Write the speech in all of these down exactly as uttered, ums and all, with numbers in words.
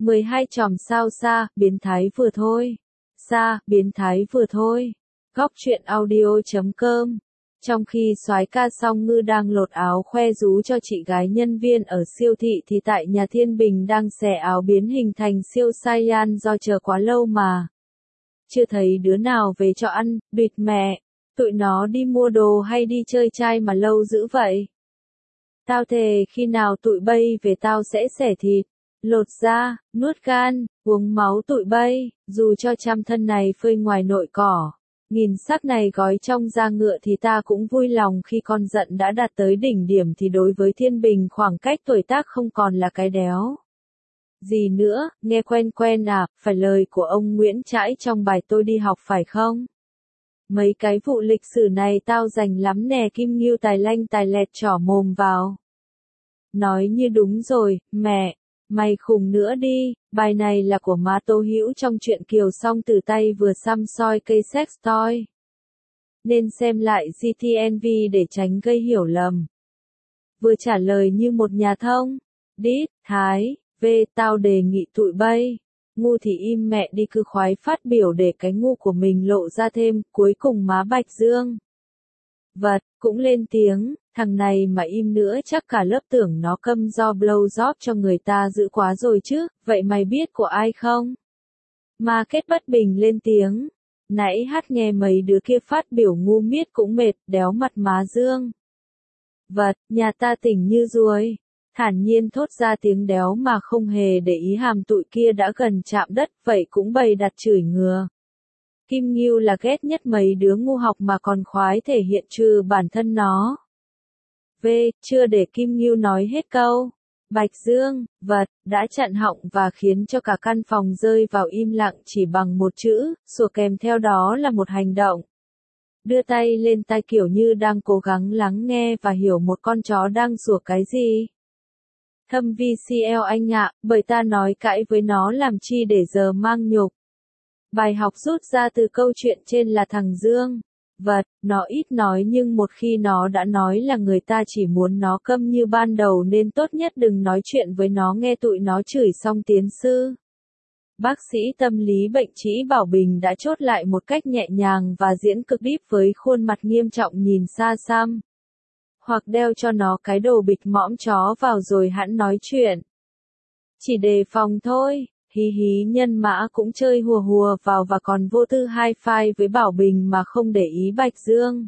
mười hai chòm sao xa, biến thái vừa thôi. Xa, biến thái vừa thôi. Góc truyện audio chấm com. Trong khi soái ca Song Ngư đang lột áo khoe rú cho chị gái nhân viên ở siêu thị thì tại nhà Thiên Bình đang xẻ áo biến hình thành siêu Saiyan do chờ quá lâu mà. Chưa thấy đứa nào về cho ăn, bịt mẹ. Tụi nó đi mua đồ hay đi chơi trai mà lâu dữ vậy? Tao thề khi nào tụi bay về tao sẽ xẻ thịt, lột da, nuốt gan, uống máu tụi bay, dù cho trăm thân này phơi ngoài nội cỏ. Nghìn xác này gói trong da ngựa thì ta cũng vui lòng khi con giận đã đạt tới đỉnh điểm thì đối với Thiên Bình khoảng cách tuổi tác không còn là cái đéo. Gì nữa, nghe quen quen à, phải lời của ông Nguyễn Trãi trong bài tôi đi học phải không? Mấy cái vụ lịch sử này tao rành lắm nè. Kim Ngưu tài lanh tài lẹt trỏ mồm vào. Nói như đúng rồi, mẹ. Mày khùng nữa đi, bài này là của má Tô Hữu trong truyện Kiều Song từ tay vừa xăm soi cây sex toy. Nên xem lại giê tê en vê để tránh gây hiểu lầm. Vừa trả lời như một nhà thông. Đít, Thái, về tao đề nghị tụi bay. Ngu thì im mẹ đi, cứ khoái phát biểu để cái ngu của mình lộ ra thêm. Cuối cùng má Bạch Dương vật cũng lên tiếng, thằng này mà im nữa chắc cả lớp tưởng nó câm do blow job cho người ta dữ quá rồi chứ. Vậy mày biết của ai không? Mà Kết bất bình lên tiếng. Nãy hát nghe mấy đứa kia phát biểu ngu miết cũng mệt, đéo mặt má Dương vật, nhà ta tỉnh như ruồi. Thản nhiên thốt ra tiếng đéo mà không hề để ý hàm tụi kia đã gần chạm đất, vậy cũng bày đặt chửi ngừa. Kim Ngưu là ghét nhất mấy đứa ngu học mà còn khoái thể hiện trừ bản thân nó. V, chưa để Kim Ngưu nói hết câu. Bạch Dương, vật, đã chặn họng và khiến cho cả căn phòng rơi vào im lặng chỉ bằng một chữ, sủa kèm theo đó là một hành động. Đưa tay lên tai kiểu như đang cố gắng lắng nghe và hiểu một con chó đang sủa cái gì. Thâm vê xê lờ anh ạ, bởi ta nói cãi với nó làm chi để giờ mang nhục. Bài học rút ra từ câu chuyện trên là thằng Dương vật, nó ít nói nhưng một khi nó đã nói là người ta chỉ muốn nó câm như ban đầu nên tốt nhất đừng nói chuyện với nó. Nghe tụi nó chửi xong tiến sư bác sĩ tâm lý bệnh Trĩ Bảo Bình đã chốt lại một cách nhẹ nhàng và diễn cực deep với khuôn mặt nghiêm trọng nhìn xa xăm. Hoặc đeo cho nó cái đồ bịt mõm chó vào rồi hẵng nói chuyện. Chỉ đề phòng thôi. Hí hí. Nhân Mã cũng chơi hùa hùa vào và còn vô tư hi-fi với Bảo Bình mà không để ý Bạch Dương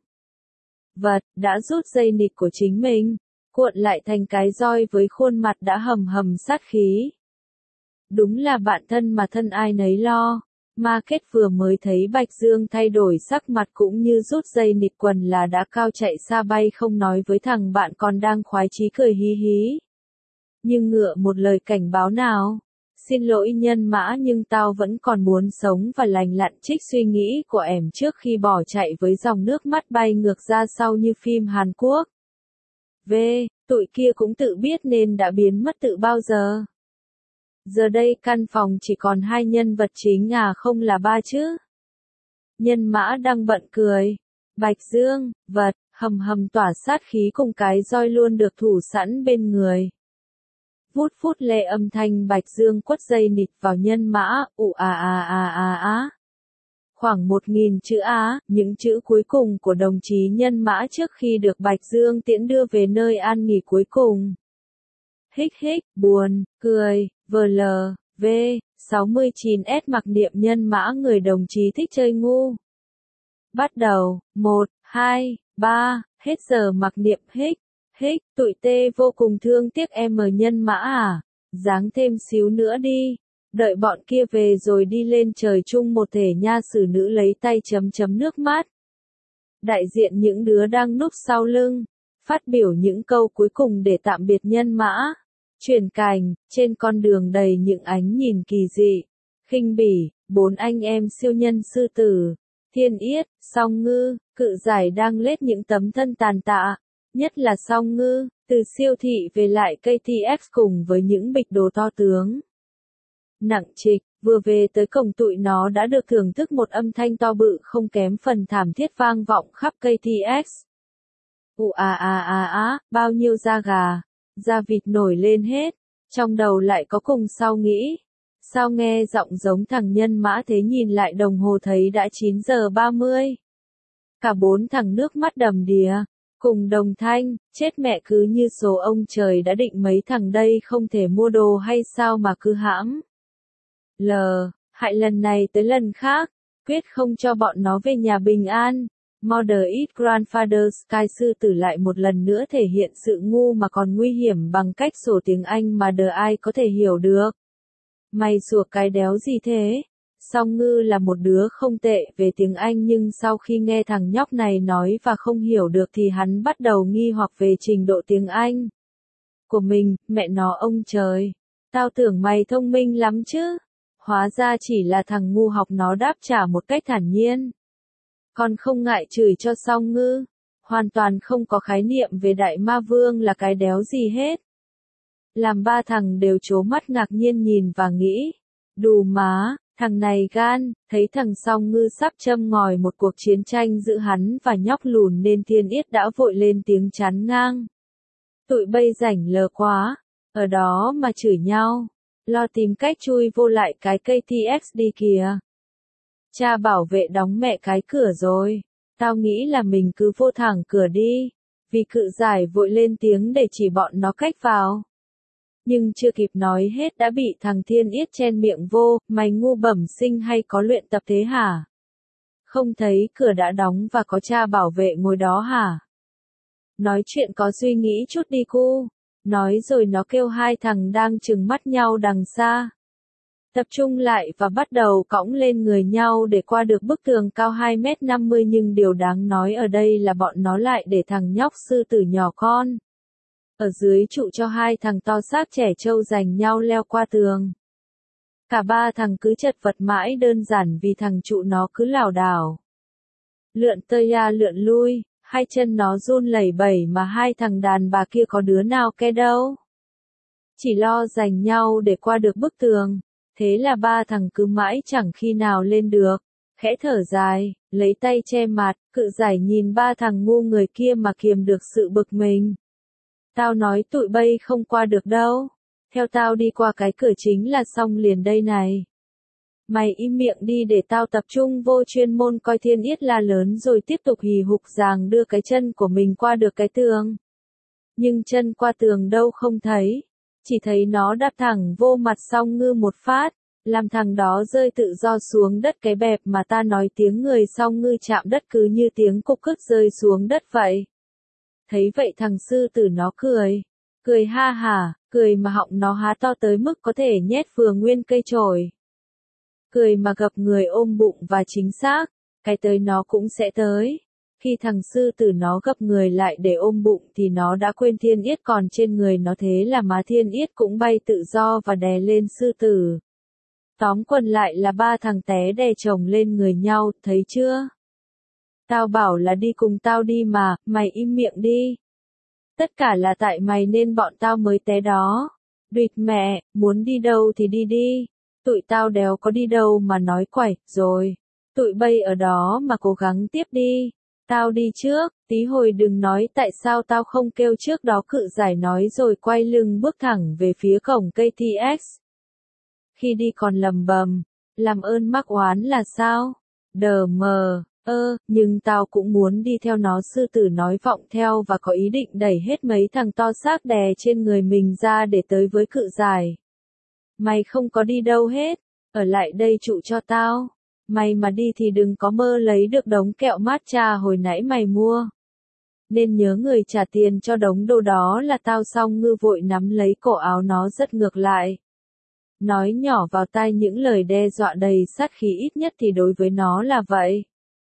vật, đã rút dây nịt của chính mình, cuộn lại thành cái roi với khuôn mặt đã hầm hầm sát khí. Đúng là bạn thân mà thân ai nấy lo. Ma Kết vừa mới thấy Bạch Dương thay đổi sắc mặt cũng như rút dây nịt quần là đã cao chạy xa bay không nói với thằng bạn còn đang khoái chí cười hí hí. Nhưng ngựa một lời cảnh báo nào. Xin lỗi Nhân Mã nhưng tao vẫn còn muốn sống và lành lặn. Trích suy nghĩ của em trước khi bỏ chạy với dòng nước mắt bay ngược ra sau như phim Hàn Quốc. V, tụi kia cũng tự biết nên đã biến mất từ bao giờ. Giờ đây căn phòng chỉ còn hai nhân vật chính à không là ba chứ. Nhân Mã đang bận cười. Bạch Dương vật, hầm hầm tỏa sát khí cùng cái roi luôn được thủ sẵn bên người. Vút phút lệ âm thanh Bạch Dương quất dây nịt vào Nhân Mã, ụ à à à à á. Khoảng một nghìn chữ á, những chữ cuối cùng của đồng chí Nhân Mã trước khi được Bạch Dương tiễn đưa về nơi an nghỉ cuối cùng. Hích hích, buồn, cười, vờ lờ, v, sáu mươi chín S mặc niệm Nhân Mã người đồng chí thích chơi ngu. Bắt đầu, một, hai, ba, hết giờ mặc niệm hích. Hích, tụi tê vô cùng thương tiếc em ở Nhân Mã à, dáng thêm xíu nữa đi, đợi bọn kia về rồi đi lên trời chung một thể nha. Xử nữ lấy tay chấm chấm nước mắt. Đại diện những đứa đang núp sau lưng, phát biểu những câu cuối cùng để tạm biệt Nhân Mã. Chuyển cảnh, trên con đường đầy những ánh nhìn kỳ dị, khinh bỉ, bốn anh em siêu nhân sư tử, Thiên Yết, Song Ngư, Cự Giải đang lết những tấm thân tàn tạ. Nhất là Song Ngư, từ siêu thị về lại ca tê ích cùng với những bịch đồ to tướng. Nặng trịch, vừa về tới cổng tụi nó đã được thưởng thức một âm thanh to bự không kém phần thảm thiết vang vọng khắp ca tê ích. Ụ à à à á, bao nhiêu da gà, da vịt nổi lên hết, trong đầu lại có cùng sau nghĩ. Sao nghe giọng giống thằng Nhân Mã thế, nhìn lại đồng hồ thấy đã chín giờ ba mươi. Cả bốn thằng nước mắt đầm đìa, cùng đồng thanh, chết mẹ, cứ như số ông trời đã định mấy thằng đây không thể mua đồ hay sao mà cứ hãm. Lờ, hại lần này tới lần khác, quyết không cho bọn nó về nhà bình an. Mother is Grandfather Sky sư tử lại một lần nữa thể hiện sự ngu mà còn nguy hiểm bằng cách sổ tiếng Anh mà đờ ai có thể hiểu được. Mày sủa cái đéo gì thế? Song Ngư là một đứa không tệ về tiếng Anh, nhưng sau khi nghe thằng nhóc này nói và không hiểu được thì hắn bắt đầu nghi hoặc về trình độ tiếng Anh của mình. Mẹ nó ông trời, tao tưởng mày thông minh lắm chứ. Hóa ra chỉ là thằng ngu, học nó đáp trả một cách thản nhiên. Còn không ngại chửi cho Song Ngư, hoàn toàn không có khái niệm về Đại Ma Vương là cái đéo gì hết. Làm ba thằng đều trố mắt ngạc nhiên nhìn và nghĩ, đù má, thằng này gan. Thấy thằng Song Ngư sắp châm ngòi một cuộc chiến tranh giữa hắn và nhóc lùn nên Thiên Yết đã vội lên tiếng chán ngang. Tụi bây rảnh lờ quá, ở đó mà chửi nhau, lo tìm cách chui vô lại cái cây tê ích đi kìa. Cha bảo vệ đóng mẹ cái cửa rồi, tao nghĩ là mình cứ vô thẳng cửa đi, vì cự giải vội lên tiếng để chỉ bọn nó cách vào. Nhưng chưa kịp nói hết đã bị thằng Thiên Yết chen miệng vô, mày ngu bẩm sinh hay có luyện tập thế hả? Không thấy cửa đã đóng và có cha bảo vệ ngồi đó hả? Nói chuyện có suy nghĩ chút đi cu. Nói rồi nó kêu hai thằng đang trừng mắt nhau đằng xa. Tập trung lại và bắt đầu cõng lên người nhau để qua được bức tường cao hai mét năm mươi, nhưng điều đáng nói ở đây là bọn nó lại để thằng nhóc sư tử nhỏ con ở dưới trụ cho hai thằng to xác trẻ trâu giành nhau leo qua tường. Cả ba thằng cứ chật vật mãi, đơn giản vì thằng trụ nó cứ lảo đảo lượn tơi ra lượn lui, hai chân nó run lẩy bẩy mà hai thằng đàn bà kia có đứa nào ke đâu. Chỉ lo giành nhau để qua được bức tường. Thế là ba thằng cứ mãi chẳng khi nào lên được. Khẽ thở dài, lấy tay che mặt, cự giải nhìn ba thằng ngu người kia mà kiềm được sự bực mình. Tao nói tụi bay không qua được đâu. Theo tao đi qua cái cửa chính là xong liền đây này. Mày im miệng đi để tao tập trung vô chuyên môn coi. Thiên Yết la lớn rồi tiếp tục hì hục giằng đưa cái chân của mình qua được cái tường. Nhưng chân qua tường đâu không thấy. Chỉ thấy nó đạp thẳng vô mặt Song Ngư một phát, làm thằng đó rơi tự do xuống đất cái bẹp mà ta nói tiếng người Song Ngư chạm đất cứ như tiếng cục cứt rơi xuống đất vậy. Thấy vậy thằng sư tử nó cười, cười ha hả, cười mà họng nó há to tới mức có thể nhét vừa nguyên cây chổi. Cười mà gập người ôm bụng, và chính xác, cái tới nó cũng sẽ tới. Khi thằng sư tử nó gập người lại để ôm bụng thì nó đã quên Thiên Yết còn trên người nó, thế là má Thiên Yết cũng bay tự do và đè lên sư tử. Tóm quần lại là ba thằng té đè chồng lên người nhau, thấy chưa? Tao bảo là đi cùng tao đi mà, mày im miệng đi. Tất cả là tại mày nên bọn tao mới té đó. Đuyệt mẹ, muốn đi đâu thì đi đi. Tụi tao đéo có đi đâu mà nói quẩy, rồi. Tụi bay ở đó mà cố gắng tiếp đi. Tao đi trước, tí hồi đừng nói tại sao tao không kêu trước đó, cự giải nói rồi quay lưng bước thẳng về phía cổng cây tê ích. Khi đi còn lầm bầm, làm ơn mắc oán là sao? Đờ mờ, ơ, nhưng tao cũng muốn đi theo nó, sư tử nói vọng theo và có ý định đẩy hết mấy thằng to xác đè trên người mình ra để tới với cự giải. Mày không có đi đâu hết, ở lại đây trụ cho tao. Mày mà đi thì đừng có mơ lấy được đống kẹo matcha hồi nãy mày mua. Nên nhớ người trả tiền cho đống đồ đó là tao. Song Ngư vội nắm lấy cổ áo nó rất ngược lại. Nói nhỏ vào tai những lời đe dọa đầy sát khí, ít nhất thì đối với nó là vậy.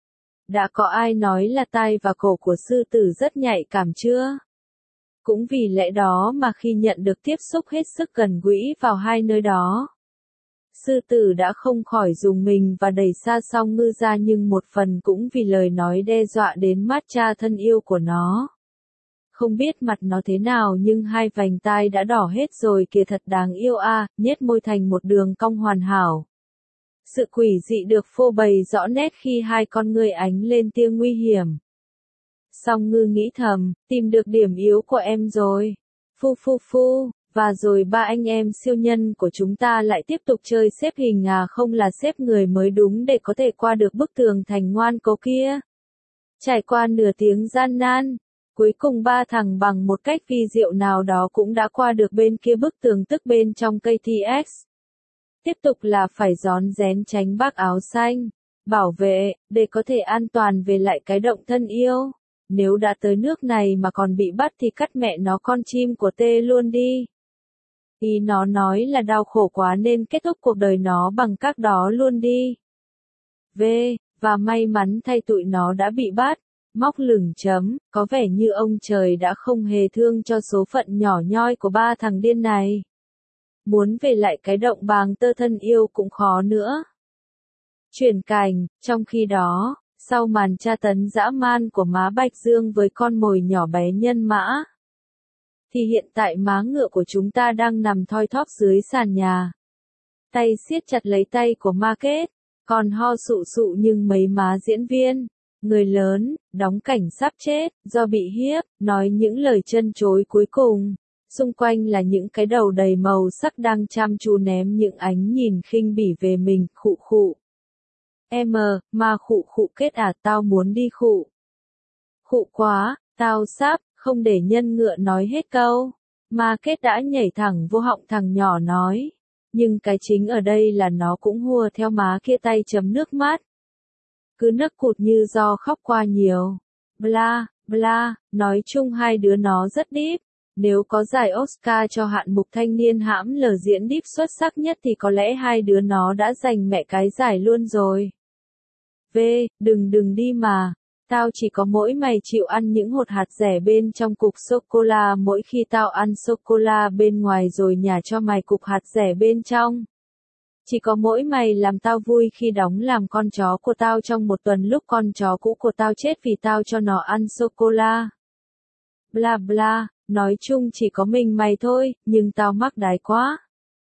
Đã có ai nói là tai và cổ của sư tử rất nhạy cảm chưa? Cũng vì lẽ đó mà khi nhận được tiếp xúc hết sức gần gũi vào hai nơi đó, sư tử đã không khỏi rùng mình và đẩy xa Song Ngư ra, nhưng một phần cũng vì lời nói đe dọa đến matcha thân yêu của nó. Không biết mặt nó thế nào nhưng hai vành tai đã đỏ hết rồi kìa, thật đáng yêu a, à, nhếch môi thành một đường cong hoàn hảo. Sự quỷ dị được phô bày rõ nét khi hai con ngươi ánh lên tia nguy hiểm. Song Ngư nghĩ thầm, tìm được điểm yếu của em rồi. Phu phu phu, Và rồi ba anh em siêu nhân của chúng ta lại tiếp tục chơi xếp hình à không là xếp người mới đúng để có thể qua được bức tường thành ngoan cố kia. Trải qua nửa tiếng gian nan, cuối cùng ba thằng bằng một cách vi diệu nào đó cũng đã qua được bên kia bức tường tức bên trong cây tê ích. Tiếp tục là phải rón rén tránh bác áo xanh, bảo vệ, để có thể an toàn về lại cái động thân yêu. Nếu đã tới nước này mà còn bị bắt thì cắt mẹ nó con chim của tê luôn đi. Ý nó nói là đau khổ quá nên kết thúc cuộc đời nó bằng các đó luôn đi. V. Và may mắn thay tụi nó đã bị bắt. Móc lửng chấm, có vẻ như ông trời đã không hề thương cho số phận nhỏ nhoi của ba thằng điên này. Muốn về lại cái động bàng tơ thân yêu cũng khó nữa. Chuyển cảnh, trong khi đó, sau màn tra tấn dã man của má Bạch Dương với con mồi nhỏ bé nhân mã, thì hiện tại má ngựa của chúng ta đang nằm thoi thóp dưới sàn nhà. Tay siết chặt lấy tay của ma kết, còn ho sụ sụ nhưng mấy má diễn viên, người lớn, đóng cảnh sắp chết, do bị hiếp, nói những lời chân chối cuối cùng. Xung quanh là những cái đầu đầy màu sắc đang chăm chú ném những ánh nhìn khinh bỉ về mình, khụ khụ. Em, mà khụ khụ kết à, tao muốn đi khụ. Khụ quá, tao sắp, không để nhân ngựa nói hết câu. Ma kết đã nhảy thẳng vô họng thằng nhỏ nói. Nhưng cái chính ở đây là nó cũng hùa theo má kia tay chấm nước mắt. Cứ nấc cụt như do khóc qua nhiều. Bla, bla, nói chung hai đứa nó rất deep. Nếu có giải Oscar cho hạng mục thanh niên hãm lờ diễn deep xuất sắc nhất thì có lẽ hai đứa nó đã giành mẹ cái giải luôn rồi. V, đừng đừng đi mà. Tao chỉ có mỗi mày chịu ăn những hột hạt rẻ bên trong cục sô-cô-la mỗi khi tao ăn sô-cô-la bên ngoài rồi nhả cho mày cục hạt rẻ bên trong. Chỉ có mỗi mày làm tao vui khi đóng làm con chó của tao trong một tuần lúc con chó cũ của tao chết vì tao cho nó ăn sô-cô-la. Bla bla, nói chung chỉ có mình mày thôi, nhưng tao mắc đái quá.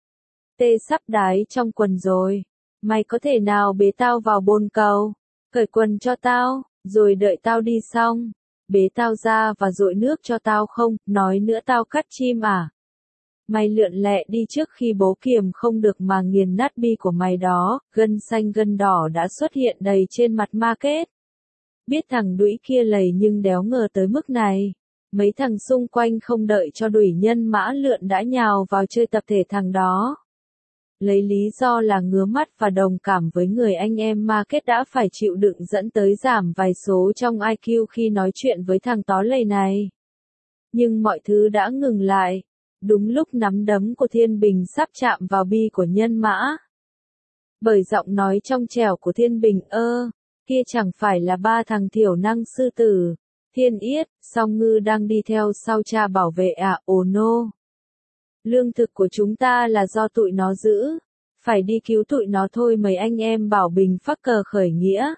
Tê sắp đái trong quần rồi. Mày có thể nào bế tao vào bồn cầu, cởi quần cho tao, rồi đợi tao đi xong, bế tao ra và dội nước cho tao không, nói nữa tao cắt chim à. Mày lượn lẹ đi trước khi bố kiềm không được mà nghiền nát bi của mày đó, gân xanh gân đỏ đã xuất hiện đầy trên mặt ma kết. Biết thằng đũi kia lầy nhưng đéo ngờ tới mức này. Mấy thằng xung quanh không đợi cho đuổi nhân mã lượn đã nhào vào chơi tập thể thằng đó. Lấy lý do là ngứa mắt và đồng cảm với người anh em ma kết đã phải chịu đựng dẫn tới giảm vài số trong i kiu khi nói chuyện với thằng tó lầy này. Nhưng mọi thứ đã ngừng lại. Đúng lúc nắm đấm của Thiên Bình sắp chạm vào bi của nhân mã. Bởi giọng nói trong trẻo của Thiên Bình ơ, kia chẳng phải là ba thằng thiểu năng sư tử. Thiên Yết, Song Ngư đang đi theo sau cha bảo vệ à, ồ nô. Lương thực của chúng ta là do tụi nó giữ. Phải đi cứu tụi nó thôi mấy anh em bảo bình phắc cờ khởi nghĩa.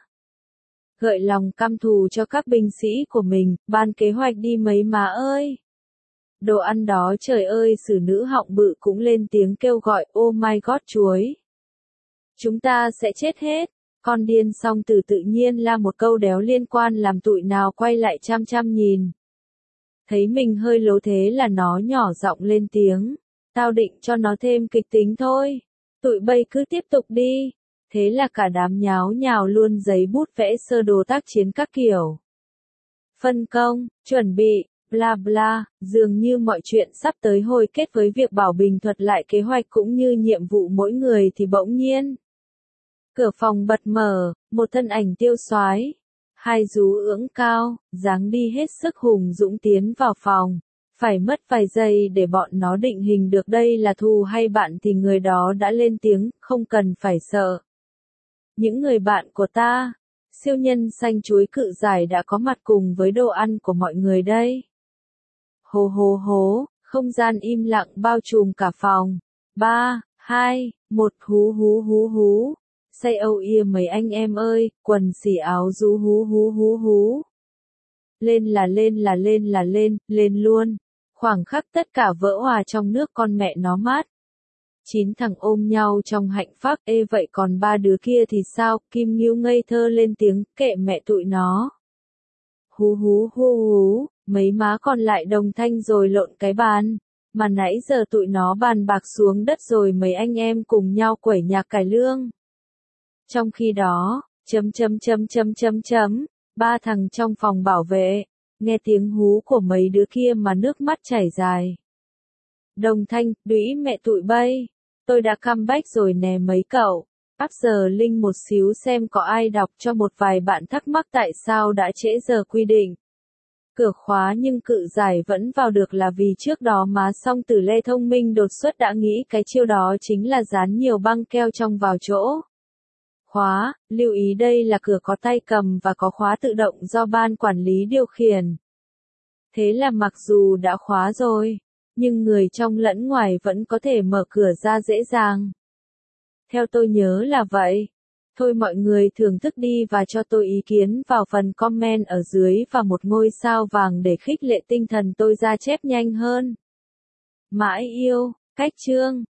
Gợi lòng căm thù cho các binh sĩ của mình, ban kế hoạch đi mấy má ơi. Đồ ăn đó trời ơi xử nữ họng bự cũng lên tiếng kêu gọi oh my god chuối. Chúng ta sẽ chết hết. Con điên song tử tự nhiên là một câu đéo liên quan làm tụi nào quay lại chăm chăm nhìn. Thấy mình hơi lố thế là nó nhỏ giọng lên tiếng. Tao định cho nó thêm kịch tính thôi. Tụi bay cứ tiếp tục đi. Thế là cả đám nháo nhào luôn giấy bút vẽ sơ đồ tác chiến các kiểu. Phân công, chuẩn bị, bla bla, dường như mọi chuyện sắp tới hồi kết với việc Bảo Bình thuật lại kế hoạch cũng như nhiệm vụ mỗi người thì bỗng nhiên. Cửa phòng bật mở, một thân ảnh tiêu soái, hai rú ưỡng cao, dáng đi hết sức hùng dũng tiến vào phòng. Phải mất vài giây để bọn nó định hình được đây là thù hay bạn thì người đó đã lên tiếng, không cần phải sợ. Những người bạn của ta, siêu nhân xanh chuối cự giải đã có mặt cùng với đồ ăn của mọi người đây. Hô hô hố, không gian im lặng bao trùm cả phòng. Ba, hai, một hú hú hú hú. Say âu ia mấy anh em ơi, quần xỉ áo rú hú hú hú hú. Lên là lên là lên là lên, lên luôn. Khoảng khắc tất cả vỡ hòa trong nước con mẹ nó mát. Chín thằng ôm nhau trong hạnh phúc, ê vậy còn ba đứa kia thì sao? Kim Ngưu ngây thơ lên tiếng, kệ mẹ tụi nó. Hú hú hú hú, mấy má còn lại đồng thanh rồi lộn cái bàn. mà nãy giờ tụi nó bàn bạc xuống đất rồi mấy anh em cùng nhau quẩy nhạc cải lương. Trong khi đó, chấm chấm chấm chấm chấm chấm, ba thằng trong phòng bảo vệ, nghe tiếng hú của mấy đứa kia mà nước mắt chảy dài. Đồng Thanh, đũy mẹ tụi bay, tôi đã comeback rồi nè mấy cậu. Áp giờ link một xíu xem có ai đọc cho một vài bạn thắc mắc tại sao đã trễ giờ quy định. Cửa khóa nhưng cự giải vẫn vào được là vì trước đó má Song Tử Lê thông minh đột xuất đã nghĩ cái chiêu đó chính là dán nhiều băng keo trong vào chỗ khóa, lưu ý đây là cửa có tay cầm và có khóa tự động do ban quản lý điều khiển. Thế là mặc dù đã khóa rồi, nhưng người trong lẫn ngoài vẫn có thể mở cửa ra dễ dàng. Theo tôi nhớ là vậy. Thôi mọi người thưởng thức đi và cho tôi ý kiến vào phần comment ở dưới và một ngôi sao vàng để khích lệ tinh thần tôi ra chép nhanh hơn. Mãi yêu, cách chương.